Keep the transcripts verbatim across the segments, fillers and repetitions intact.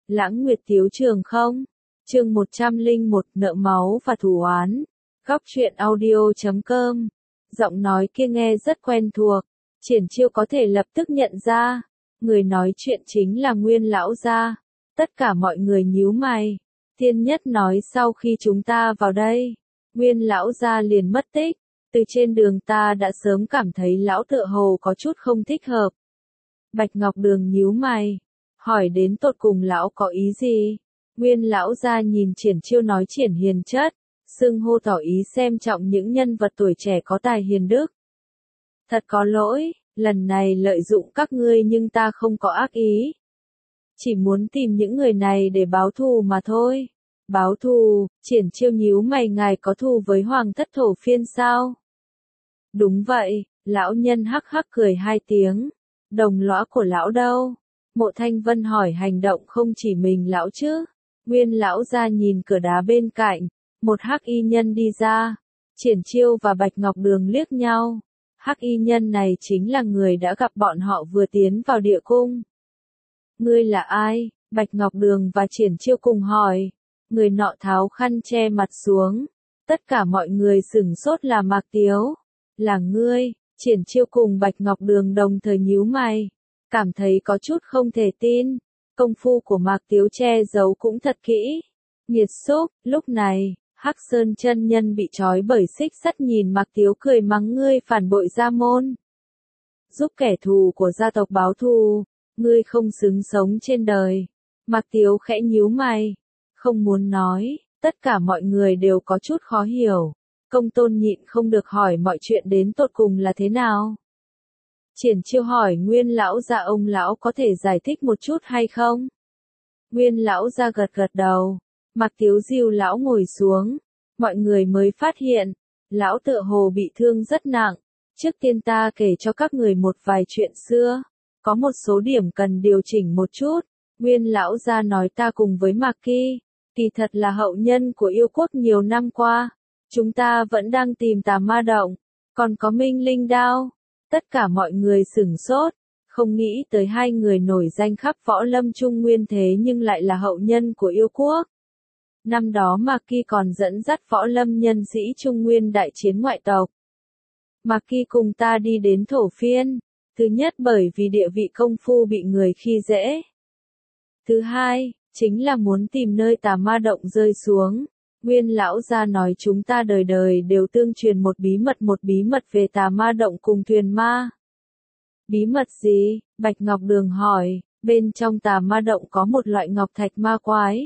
Lãng Nguyệt Tiếu Trường không? Chương một trăm lẻ một Nợ máu và thù oán. Góc truyện audio chấm com. Giọng nói kia nghe rất quen thuộc. Triển Chiêu có thể lập tức nhận ra. Người nói chuyện chính là Nguyên lão gia. Tất cả mọi người nhíu mày. Tiên Nhất nói sau khi chúng ta vào đây, Nguyên lão gia liền mất tích. Từ trên đường ta đã sớm cảm thấy lão tựa hồ có chút không thích hợp. Bạch Ngọc Đường nhíu mày, hỏi đến tột cùng lão có ý gì? Nguyên lão gia nhìn Triển Chiêu nói Triển hiền chất, xưng hô tỏ ý xem trọng những nhân vật tuổi trẻ có tài hiền đức. Thật có lỗi, lần này lợi dụng các ngươi nhưng ta không có ác ý. Chỉ muốn tìm những người này để báo thù mà thôi. Báo thù? Triển Chiêu nhíu mày, ngài có thù với Hoàng thất Thổ Phiên sao? Đúng vậy, lão nhân hắc hắc cười hai tiếng. Đồng lõa của lão đâu? Mộ Thanh Vân hỏi, hành động không chỉ mình lão chứ? Nguyên lão gia nhìn cửa đá bên cạnh, một hắc y nhân đi ra. Triển Chiêu và Bạch Ngọc Đường liếc nhau. Hắc y nhân này chính là người đã gặp bọn họ vừa tiến vào địa cung. Ngươi là ai? Bạch Ngọc Đường và Triển Chiêu cùng hỏi. Người nọ tháo khăn che mặt xuống. Tất cả mọi người sửng sốt. Là Mạc Tiếu. Là ngươi? Triển Chiêu cùng Bạch Ngọc Đường đồng thời nhíu mày, cảm thấy có chút không thể tin. Công phu của Mạc Tiếu che giấu cũng thật kỹ. Nghiệt xúc. Lúc này, Hắc Sơn chân nhân bị trói bởi xích sắt nhìn Mạc Tiếu cười mắng, ngươi phản bội gia môn, giúp kẻ thù của gia tộc báo thù, ngươi không xứng sống trên đời. Mạc Tiếu khẽ nhíu mày, không muốn nói. Tất cả mọi người đều có chút khó hiểu. Công Tôn nhịn không được hỏi mọi chuyện đến tột cùng là thế nào. Triển Chiêu hỏi Nguyên lão gia, ông lão có thể giải thích một chút hay không? Nguyên lão gia gật gật đầu. Mạc Tiếu dìu lão ngồi xuống. Mọi người mới phát hiện, lão tựa hồ bị thương rất nặng. Trước tiên ta kể cho các người một vài chuyện xưa. Có một số điểm cần điều chỉnh một chút. Nguyên lão gia nói, ta cùng với Mạc Kỳ, kỳ thật là hậu nhân của yêu quốc nhiều năm qua. Chúng ta vẫn đang tìm Tà Ma Động, còn có Minh Linh Đao. Tất cả mọi người sửng sốt, không nghĩ tới hai người nổi danh khắp võ lâm Trung Nguyên thế nhưng lại là hậu nhân của yêu quốc. Năm đó Mạc Kỳ còn dẫn dắt võ lâm nhân sĩ Trung Nguyên đại chiến ngoại tộc. Mạc Kỳ cùng ta đi đến Thổ Phiên, thứ nhất bởi vì địa vị công phu bị người khi dễ. Thứ hai, chính là muốn tìm nơi Tà Ma Động rơi xuống. Nguyên lão gia nói chúng ta đời đời đều tương truyền một bí mật, một bí mật về Tà Ma Động cùng thuyền ma. Bí mật gì? Bạch Ngọc Đường hỏi. Bên trong Tà Ma Động có một loại ngọc thạch ma quái,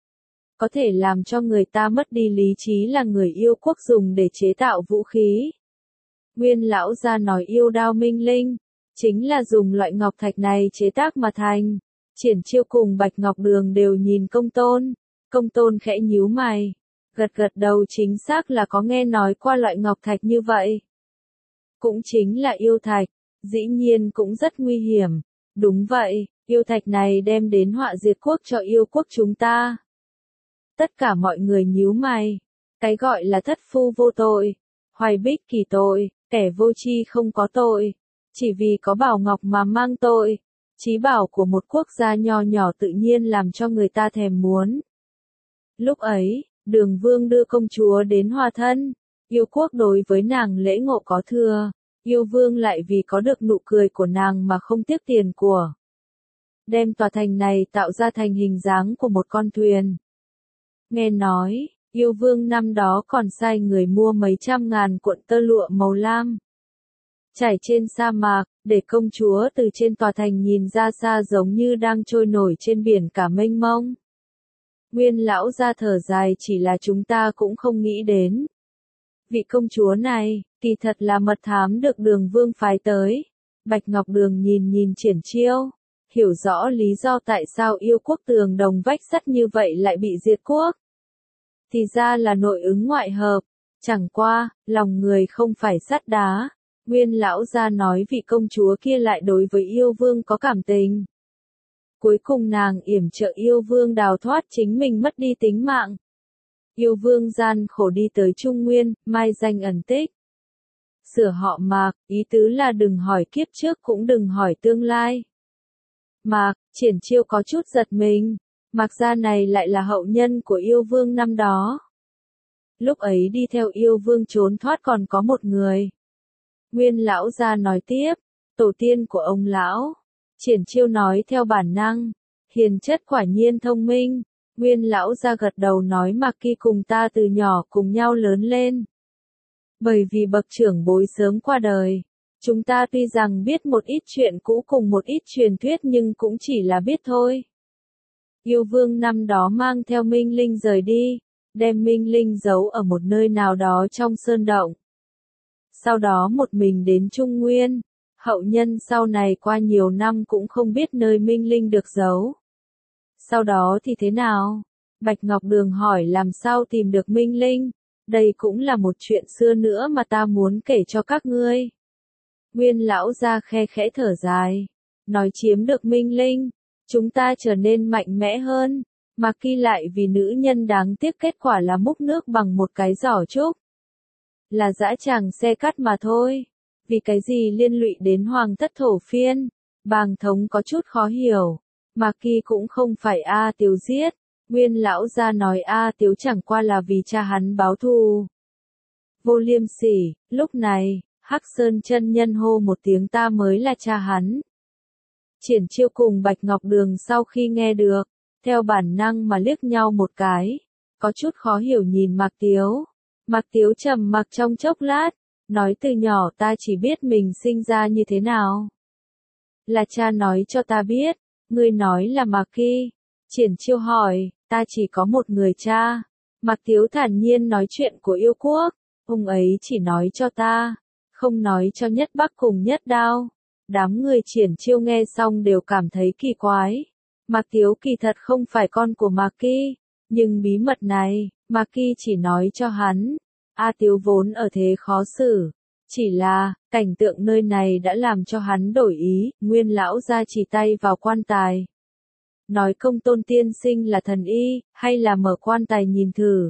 có thể làm cho người ta mất đi lý trí, là người yêu quốc dùng để chế tạo vũ khí. Nguyên lão gia nói yêu đao Minh Linh chính là dùng loại ngọc thạch này chế tác mà thành. Triển Chiêu cùng Bạch Ngọc Đường đều nhìn Công Tôn. Công Tôn khẽ nhíu mày, gật gật đầu, chính xác là có nghe nói qua loại ngọc thạch như vậy. Cũng chính là yêu thạch, dĩ nhiên cũng rất nguy hiểm. Đúng vậy, yêu thạch này đem đến họa diệt quốc cho yêu quốc chúng ta. Tất cả mọi người nhíu mày. Cái gọi là thất phu vô tội, hoài bích kỳ tội, kẻ vô tri không có tội, chỉ vì có bảo ngọc mà mang tội. Chí bảo của một quốc gia nho nhỏ tự nhiên làm cho người ta thèm muốn. Lúc ấy, Đường Vương đưa công chúa đến hòa thân. Yêu quốc đối với nàng lễ ngộ có thừa. Yêu Vương lại vì có được nụ cười của nàng mà không tiếc tiền của. Đem tòa thành này tạo ra thành hình dáng của một con thuyền. Nghe nói, Yêu Vương năm đó còn sai người mua mấy trăm ngàn cuộn tơ lụa màu lam, trải trên sa mạc, để công chúa từ trên tòa thành nhìn ra xa giống như đang trôi nổi trên biển cả mênh mông. Nguyên lão gia thở dài, chỉ là chúng ta cũng không nghĩ đến. Vị công chúa này, kỳ thật là mật thám được Đường Vương phái tới. Bạch Ngọc Đường nhìn nhìn Triển Chiêu, hiểu rõ lý do tại sao yêu quốc tường đồng vách sắt như vậy lại bị diệt quốc. Thì ra là nội ứng ngoại hợp, chẳng qua, lòng người không phải sắt đá. Nguyên lão gia nói vị công chúa kia lại đối với yêu vương có cảm tình. Cuối cùng nàng yểm trợ yêu vương đào thoát chính mình mất đi tính mạng. Yêu vương gian khổ đi tới Trung Nguyên, mai danh ẩn tích. Sửa họ Mạc, ý tứ là đừng hỏi kiếp trước cũng đừng hỏi tương lai. Mạc, Triển Chiêu có chút giật mình. Mạc gia này lại là hậu nhân của yêu vương năm đó. Lúc ấy đi theo yêu vương trốn thoát còn có một người. Nguyên lão gia nói tiếp, tổ tiên của ông lão. Triển Chiêu nói theo bản năng, hiền chất quả nhiên thông minh. Nguyên lão gia gật đầu nói Mạc Kỳ cùng ta từ nhỏ cùng nhau lớn lên. Bởi vì bậc trưởng bối sớm qua đời, chúng ta tuy rằng biết một ít chuyện cũ cùng một ít truyền thuyết nhưng cũng chỉ là biết thôi. Yêu vương năm đó mang theo Minh Linh rời đi, đem Minh Linh giấu ở một nơi nào đó trong sơn động. Sau đó một mình đến Trung Nguyên, hậu nhân sau này qua nhiều năm cũng không biết nơi Minh Linh được giấu. Sau đó thì thế nào? Bạch Ngọc Đường hỏi làm sao tìm được Minh Linh, đây cũng là một chuyện xưa nữa mà ta muốn kể cho các ngươi. Nguyên lão gia khe khẽ thở dài, nói chiếm được Minh Linh, chúng ta trở nên mạnh mẽ hơn, mà Kỳ lại vì nữ nhân đáng tiếc kết quả là múc nước bằng một cái giỏ trúc. Là dã tràng xe cắt mà thôi, vì cái gì liên lụy đến hoàng thất thổ phiên, bàng thống có chút khó hiểu, mà Kỳ cũng không phải A Tiếu giết, Nguyên lão gia nói A Tiếu chẳng qua là vì cha hắn báo thù. Vô Liêm Sỉ, lúc này, Hắc Sơn chân nhân hô một tiếng ta mới là cha hắn. Triển Chiêu cùng Bạch Ngọc Đường sau khi nghe được, theo bản năng mà liếc nhau một cái, có chút khó hiểu nhìn Mạc Tiếu. Mạc Tiếu trầm mặc trong chốc lát, nói từ nhỏ ta chỉ biết mình sinh ra như thế nào. Là cha nói cho ta biết, ngươi nói là Mạc Kỳ. Triển Chiêu hỏi, ta chỉ có một người cha. Mạc Tiếu thản nhiên nói chuyện của yêu quốc, ông ấy chỉ nói cho ta, không nói cho Nhất Bắc cùng Nhất Đao. Đám người Triển Chiêu nghe xong đều cảm thấy kỳ quái. Mạc Tiếu kỳ thật không phải con của Mạc Kỳ, nhưng bí mật này, Mạc Kỳ chỉ nói cho hắn. A Tiếu vốn ở thế khó xử, chỉ là, cảnh tượng nơi này đã làm cho hắn đổi ý, Nguyên lão gia chỉ tay vào quan tài. Nói Công Tôn tiên sinh là thần y, hay là mở quan tài nhìn thử.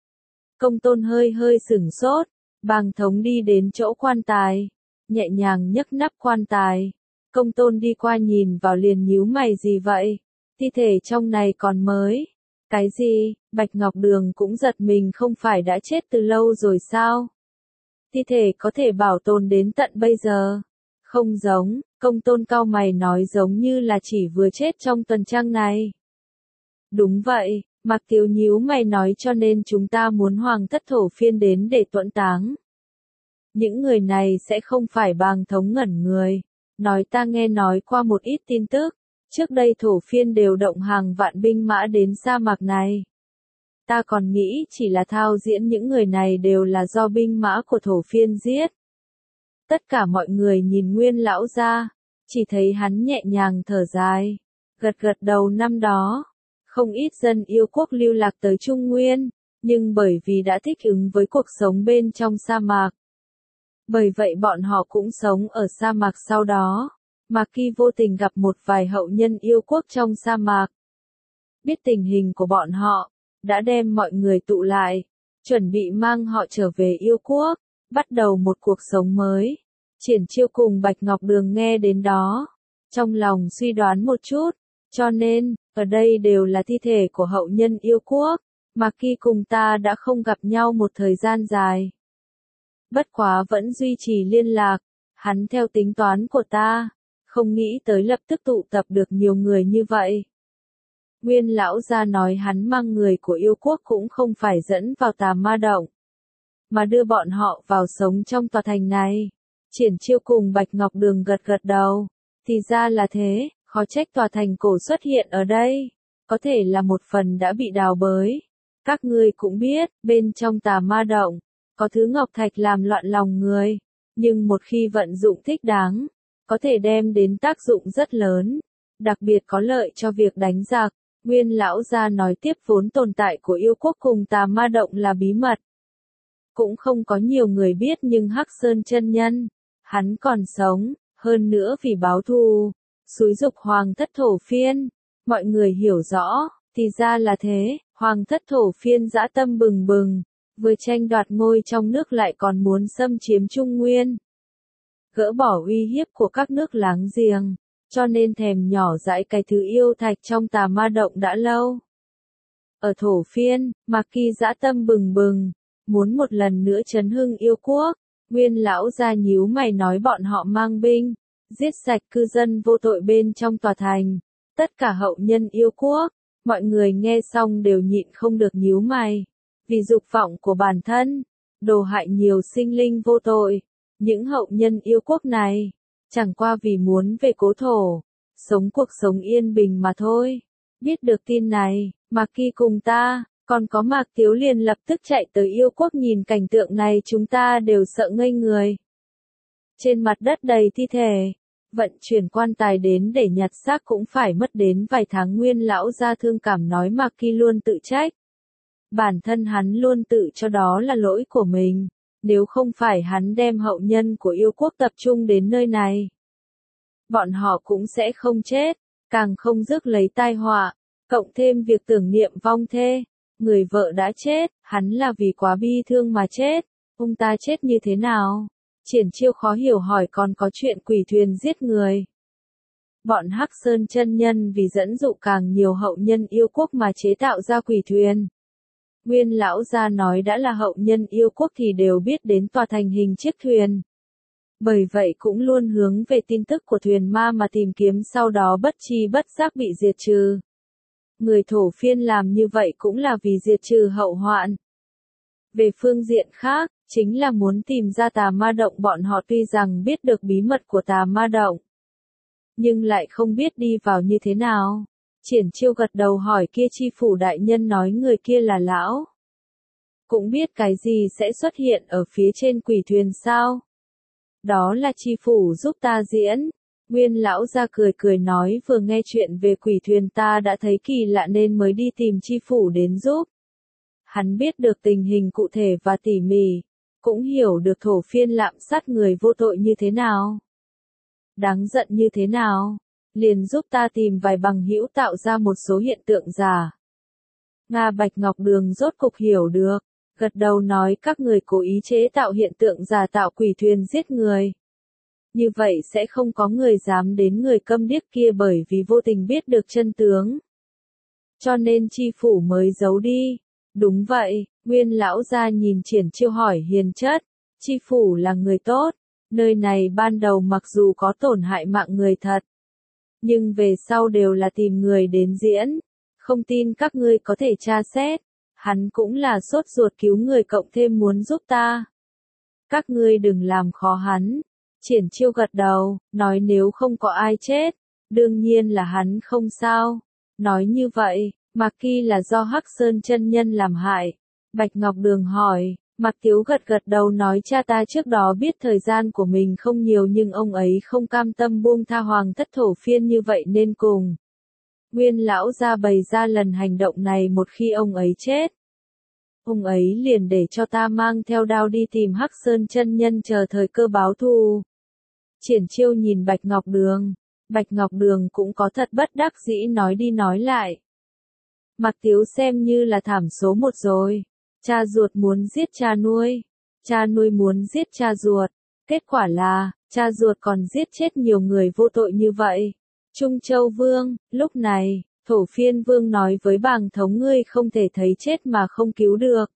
Công Tôn hơi hơi sửng sốt, bàng thống đi đến chỗ quan tài, nhẹ nhàng nhấc nắp quan tài. Công Tôn đi qua nhìn vào liền nhíu mày gì vậy, thi thể trong này còn mới. Cái gì, Bạch Ngọc Đường cũng giật mình không phải đã chết từ lâu rồi sao? Thi thể có thể bảo tồn đến tận bây giờ. Không giống, Công Tôn cau mày nói giống như là chỉ vừa chết trong tuần trăng này. Đúng vậy, Mạc Tiếu nhíu mày nói cho nên chúng ta muốn hoàng thất thổ phiên đến để tuẫn táng. Những người này sẽ không phải bàng thống ngẩn người. Nói ta nghe nói qua một ít tin tức. Trước đây thổ phiên đều động hàng vạn binh mã đến sa mạc này. Ta còn nghĩ chỉ là thao diễn những người này đều là do binh mã của thổ phiên giết. Tất cả mọi người nhìn Nguyên lão gia, chỉ thấy hắn nhẹ nhàng thở dài, gật gật đầu năm đó. Không ít dân yêu quốc lưu lạc tới Trung Nguyên, nhưng bởi vì đã thích ứng với cuộc sống bên trong sa mạc. Bởi vậy bọn họ cũng sống ở sa mạc sau đó. Mạc Kỳ vô tình gặp một vài hậu nhân yêu quốc trong sa mạc. Biết tình hình của bọn họ, đã đem mọi người tụ lại, chuẩn bị mang họ trở về yêu quốc, bắt đầu một cuộc sống mới. Triển Chiêu cùng Bạch Ngọc Đường nghe đến đó, trong lòng suy đoán một chút, cho nên, ở đây đều là thi thể của hậu nhân yêu quốc. Mạc Kỳ cùng ta đã không gặp nhau một thời gian dài. Bất quá vẫn duy trì liên lạc, hắn theo tính toán của ta. Không nghĩ tới lập tức tụ tập được nhiều người như vậy. Nguyên lão gia nói hắn mang người của yêu quốc cũng không phải dẫn vào Tà Ma Động, mà đưa bọn họ vào sống trong tòa thành này. Triển Chiêu cùng Bạch Ngọc Đường gật gật đầu. Thì ra là thế, khó trách tòa thành cổ xuất hiện ở đây. Có thể là một phần đã bị đào bới. Các ngươi cũng biết, bên trong Tà Ma Động, có thứ ngọc thạch làm loạn lòng người. Nhưng một khi vận dụng thích đáng, có thể đem đến tác dụng rất lớn, đặc biệt có lợi cho việc đánh giặc. Nguyên lão gia nói tiếp vốn tồn tại của yêu quốc cùng Tà Ma Động là bí mật. Cũng không có nhiều người biết nhưng Hắc Sơn chân nhân, hắn còn sống, hơn nữa vì báo thù, xúi dục hoàng thất thổ phiên. Mọi người hiểu rõ, thì ra là thế, hoàng thất thổ phiên dã tâm bừng bừng, vừa tranh đoạt ngôi trong nước lại còn muốn xâm chiếm Trung Nguyên. Gỡ bỏ uy hiếp của các nước láng giềng, cho nên thèm nhỏ dãi cái thứ yêu thạch trong Tà Ma Động đã lâu. Ở Thổ Phiên, Mạc Kỳ dã tâm bừng bừng, muốn một lần nữa chấn hưng yêu quốc. Nguyên lão gia nhíu mày nói bọn họ mang binh, giết sạch cư dân vô tội bên trong tòa thành, tất cả hậu nhân yêu quốc. Mọi người nghe xong đều nhịn không được nhíu mày, vì dục vọng của bản thân, đồ hại nhiều sinh linh vô tội. Những hậu nhân yêu quốc này, chẳng qua vì muốn về cố thổ, sống cuộc sống yên bình mà thôi. Biết được tin này, Mạc Kỳ cùng ta, còn có Mạc Tiếu liền lập tức chạy tới yêu quốc nhìn cảnh tượng này, chúng ta đều sợ ngây người. Trên mặt đất đầy thi thể, vận chuyển quan tài đến để nhặt xác cũng phải mất đến vài tháng. Nguyên lão gia thương cảm nói Mạc Kỳ luôn tự trách. Bản thân hắn luôn tự cho đó là lỗi của mình, nếu không phải hắn đem hậu nhân của yêu quốc tập trung đến nơi này, bọn họ cũng sẽ không chết, càng không rước lấy tai họa, cộng thêm việc tưởng niệm vong thê. Người vợ đã chết, hắn là vì quá bi thương mà chết, ông ta chết như thế nào? Triển Chiêu khó hiểu hỏi còn có chuyện quỷ thuyền giết người. Bọn Hắc Sơn chân nhân vì dẫn dụ càng nhiều hậu nhân yêu quốc mà chế tạo ra quỷ thuyền. Nguyên lão gia nói đã là hậu nhân yêu quốc thì đều biết đến tòa thành hình chiếc thuyền. Bởi vậy cũng luôn hướng về tin tức của thuyền ma mà tìm kiếm, sau đó bất chi bất giác bị diệt trừ. Người Thổ Phiên làm như vậy cũng là vì diệt trừ hậu hoạn. Về phương diện khác, chính là muốn tìm ra Tà Ma Động. Bọn họ tuy rằng biết được bí mật của Tà Ma Động, nhưng lại không biết đi vào như thế nào. Triển Chiêu gật đầu hỏi kia chi phủ đại nhân nói người kia là lão. Cũng biết cái gì sẽ xuất hiện ở phía trên quỷ thuyền sao? Đó là chi phủ giúp ta diễn. Nguyên lão gia cười cười nói vừa nghe chuyện về quỷ thuyền ta đã thấy kỳ lạ nên mới đi tìm chi phủ đến giúp. Hắn biết được tình hình cụ thể và tỉ mỉ, cũng hiểu được Thổ Phiên lạm sát người vô tội như thế nào, đáng giận như thế nào, liền giúp ta tìm vài bằng hữu tạo ra một số hiện tượng giả. Nga Bạch Ngọc Đường rốt cục hiểu được, gật đầu nói các người cố ý chế tạo hiện tượng giả tạo quỷ thuyền giết người. Như vậy sẽ không có người dám đến người câm điếc kia bởi vì vô tình biết được chân tướng. Cho nên chi phủ mới giấu đi. Đúng vậy, Nguyên lão gia nhìn Triển Chiêu hỏi hiền chất, chi phủ là người tốt, nơi này ban đầu mặc dù có tổn hại mạng người thật, nhưng về sau đều là tìm người đến diễn, không tin các ngươi có thể tra xét, hắn cũng là sốt ruột cứu người cộng thêm muốn giúp ta. Các ngươi đừng làm khó hắn. Triển Chiêu gật đầu, nói nếu không có ai chết, đương nhiên là hắn không sao. Nói như vậy, Mạc Kỳ là do Hắc Sơn chân nhân làm hại. Bạch Ngọc Đường hỏi, Mạc Tiếu gật gật đầu nói cha ta trước đó biết thời gian của mình không nhiều nhưng ông ấy không cam tâm buông tha hoàng thất Thổ Phiên như vậy nên cùng Nguyên lão gia bày ra lần hành động này một khi ông ấy chết. Ông ấy liền để cho ta mang theo đao đi tìm Hắc Sơn chân nhân chờ thời cơ báo thù. Triển Chiêu nhìn Bạch Ngọc Đường, Bạch Ngọc Đường cũng có thật bất đắc dĩ nói đi nói lại. Mạc Tiếu xem như là thảm số một rồi, cha ruột muốn giết cha nuôi, cha nuôi muốn giết cha ruột, kết quả là, cha ruột còn giết chết nhiều người vô tội như vậy. Trung Châu Vương, lúc này, Thổ Phiên Vương nói với Bàng Thống ngươi không thể thấy chết mà không cứu được.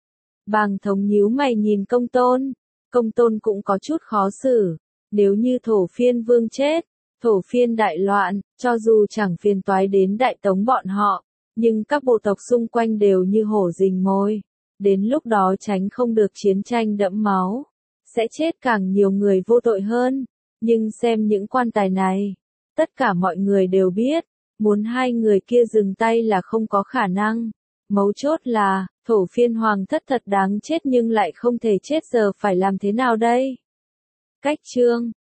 Bàng Thống nhíu mày nhìn Công Tôn, Công Tôn cũng có chút khó xử, nếu như Thổ Phiên Vương chết, Thổ Phiên đại loạn, cho dù chẳng phiền toái đến Đại Tống bọn họ, nhưng các bộ tộc xung quanh đều như hổ rình mồi, đến lúc đó tránh không được chiến tranh đẫm máu, sẽ chết càng nhiều người vô tội hơn, nhưng xem những quan tài này, tất cả mọi người đều biết, muốn hai người kia dừng tay là không có khả năng. Mấu chốt là, Thổ Phiên hoàng thất thật đáng chết nhưng lại không thể chết giờ phải làm thế nào đây? Cách chương